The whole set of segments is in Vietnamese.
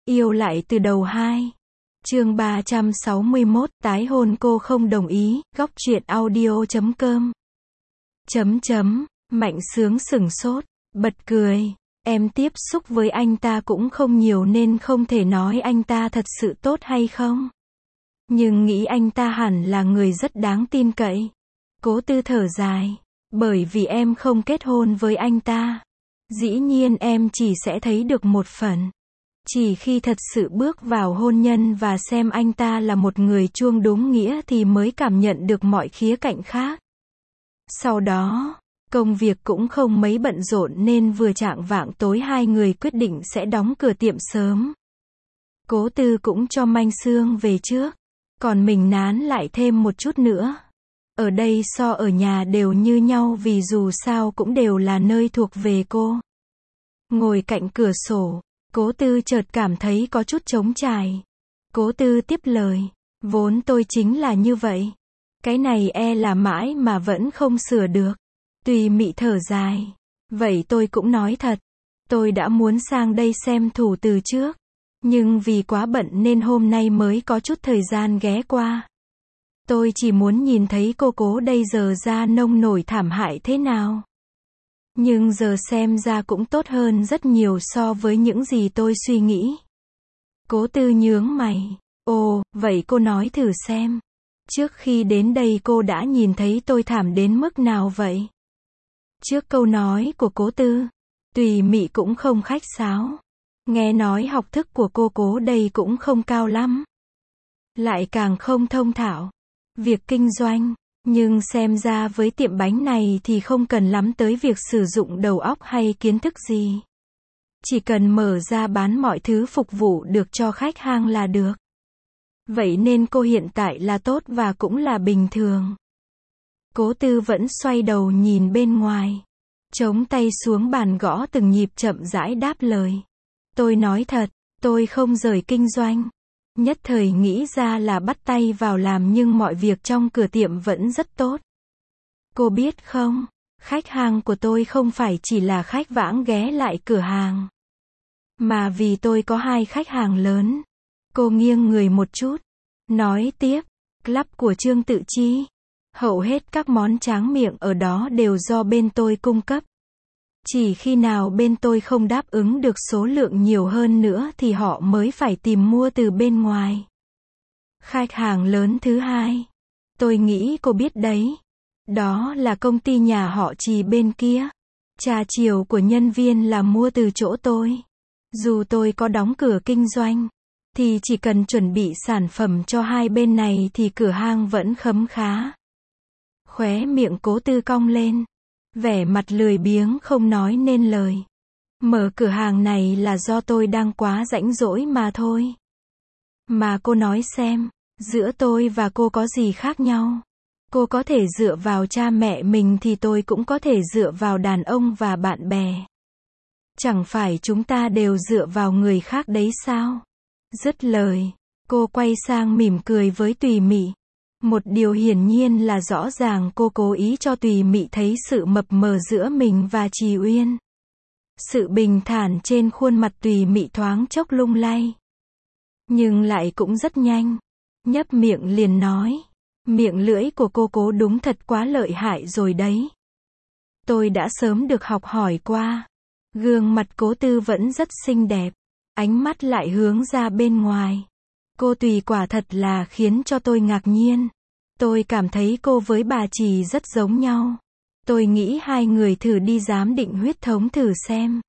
Yêu lại từ đầu 2. Chương 361, tái hôn cô không đồng ý, góc truyện audio.com. Mạnh Sướng sửng sốt, bật cười. Em tiếp xúc với anh ta cũng không nhiều nên không thể nói anh ta thật sự tốt hay không. Nhưng nghĩ anh ta hẳn là người rất đáng tin cậy. Cố Tư thở dài. Bởi vì em không kết hôn với anh ta. Dĩ nhiên em chỉ sẽ thấy được một phần. Chỉ khi thật sự bước vào hôn nhân và xem anh ta là một người chuông đúng nghĩa thì mới cảm nhận được mọi khía cạnh khác. Sau đó, công việc cũng không mấy bận rộn nên vừa chạng vạng tối hai người quyết định sẽ đóng cửa tiệm sớm. Cố Tư cũng cho Mạnh Sướng về trước, còn mình nán lại thêm một chút nữa. Ở đây so ở nhà đều như nhau vì dù sao cũng đều là nơi thuộc về cô. Ngồi cạnh cửa sổ, Cố Tư chợt cảm thấy có chút trống trải. Cố Tư tiếp lời, vốn tôi chính là như vậy. Cái này e là mãi mà vẫn không sửa được. Tùy Mị thở dài. Vậy tôi cũng nói thật. Tôi đã muốn sang đây xem thủ từ trước. Nhưng vì quá bận nên hôm nay mới có chút thời gian ghé qua. Tôi chỉ muốn nhìn thấy cô Cố đây giờ ra nông nổi thảm hại thế nào. Nhưng giờ xem ra cũng tốt hơn rất nhiều so với những gì tôi suy nghĩ. Cố Tư nhướng mày. Ồ, vậy cô nói thử xem. Trước khi đến đây cô đã nhìn thấy tôi thảm đến mức nào vậy? Trước câu nói của Cố Tư, Tùy Mị cũng không khách sáo. Nghe nói học thức của cô Cố đây cũng không cao lắm. Lại càng không thông thạo việc kinh doanh. Nhưng xem ra với tiệm bánh này thì không cần lắm tới việc sử dụng đầu óc hay kiến thức gì. Chỉ cần mở ra bán mọi thứ phục vụ được cho khách hàng là được. Vậy nên cô hiện tại là tốt và cũng là bình thường. Cố Tư vẫn xoay đầu nhìn bên ngoài. Chống tay xuống bàn gõ từng nhịp chậm rãi đáp lời. Tôi nói thật, tôi không rời kinh doanh. Nhất thời nghĩ ra là bắt tay vào làm nhưng mọi việc trong cửa tiệm vẫn rất tốt. Cô biết không, khách hàng của tôi không phải chỉ là khách vãng ghé lại cửa hàng. Mà vì tôi có 2 khách hàng lớn. Cô nghiêng người một chút. Nói tiếp, club của Trương Tự Chi. Hầu hết các món tráng miệng ở đó đều do bên tôi cung cấp. Chỉ khi nào bên tôi không đáp ứng được số lượng nhiều hơn nữa thì họ mới phải tìm mua từ bên ngoài. Khách hàng lớn thứ 2. Tôi nghĩ cô biết đấy. Đó là công ty nhà họ Trì bên kia. Trà chiều của nhân viên là mua từ chỗ tôi. Dù tôi có đóng cửa kinh doanh, thì chỉ cần chuẩn bị sản phẩm cho hai bên này thì cửa hàng vẫn khấm khá. Khóe miệng Cố Tư cong lên. Vẻ mặt lười biếng không nói nên lời. Mở cửa hàng này là do tôi đang quá rãnh rỗi mà thôi. Mà cô nói xem, giữa tôi và cô có gì khác nhau? Cô có thể dựa vào cha mẹ mình thì tôi cũng có thể dựa vào đàn ông và bạn bè. Chẳng phải chúng ta đều dựa vào người khác đấy sao? Dứt lời, cô quay sang mỉm cười với Tùy Mị. Một điều hiển nhiên là rõ ràng cô cố ý cho Tùy Mị thấy sự mập mờ giữa mình và Trì Uyên. Sự bình thản trên khuôn mặt Tùy Mị thoáng chốc lung lay. Nhưng lại cũng rất nhanh. Nhấp miệng liền nói. Miệng lưỡi của cô Cố đúng thật quá lợi hại rồi đấy. Tôi đã sớm được học hỏi qua. Gương mặt Cố Tư vẫn rất xinh đẹp. Ánh mắt lại hướng ra bên ngoài. Cô Tùy quả thật là khiến cho tôi ngạc nhiên. Tôi cảm thấy cô với bà Trì rất giống nhau. Tôi nghĩ hai người thử đi giám định huyết thống thử xem.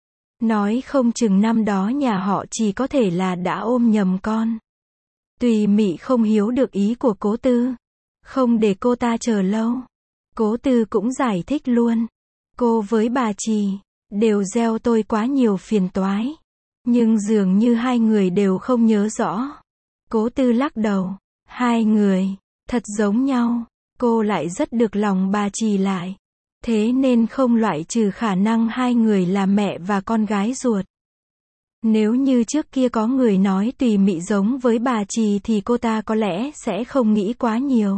Nói không chừng năm đó nhà họ Trì có thể là đã ôm nhầm con. Tùy Mị không hiểu được ý của Cố Tư. Không để cô ta chờ lâu. Cố Tư cũng giải thích luôn. Cô với bà Trì đều gieo tôi quá nhiều phiền toái. Nhưng dường như hai người đều không nhớ rõ. Cố Tư lắc đầu. Hai người, thật giống nhau. Cô lại rất được lòng bà Trì lại. Thế nên không loại trừ khả năng hai người là mẹ và con gái ruột. Nếu như trước kia có người nói Tùy Mị giống với bà Trì thì cô ta có lẽ sẽ không nghĩ quá nhiều.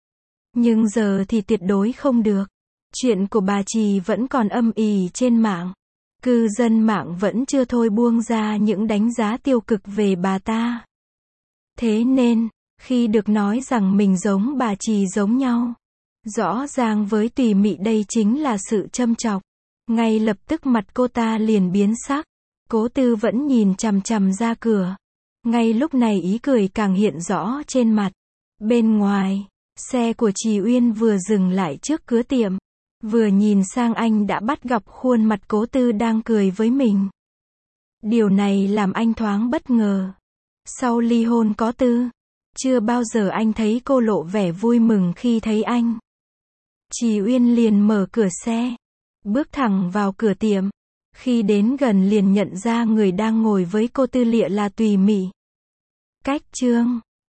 Nhưng giờ thì tuyệt đối không được. Chuyện của bà Trì vẫn còn âm ỉ trên mạng. Cư dân mạng vẫn chưa thôi buông ra những đánh giá tiêu cực về bà ta. Thế nên, khi được nói rằng mình giống bà Trì giống nhau, rõ ràng với Tùy Mị đây chính là sự châm chọc, ngay lập tức mặt cô ta liền biến sắc. Cố Tư vẫn nhìn chằm chằm ra cửa. Ngay lúc này ý cười càng hiện rõ trên mặt. Bên ngoài, xe của Trì Uyên vừa dừng lại trước cửa tiệm. Vừa nhìn sang anh đã bắt gặp khuôn mặt Cố Tư đang cười với mình. Điều này làm anh thoáng bất ngờ. Sau ly hôn có Tư, chưa bao giờ anh thấy cô lộ vẻ vui mừng khi thấy anh. Trì Uyên liền mở cửa xe, bước thẳng vào cửa tiệm. Khi đến gần liền nhận ra người đang ngồi với cô Tư Lịa là Tùy Mị. Cách chương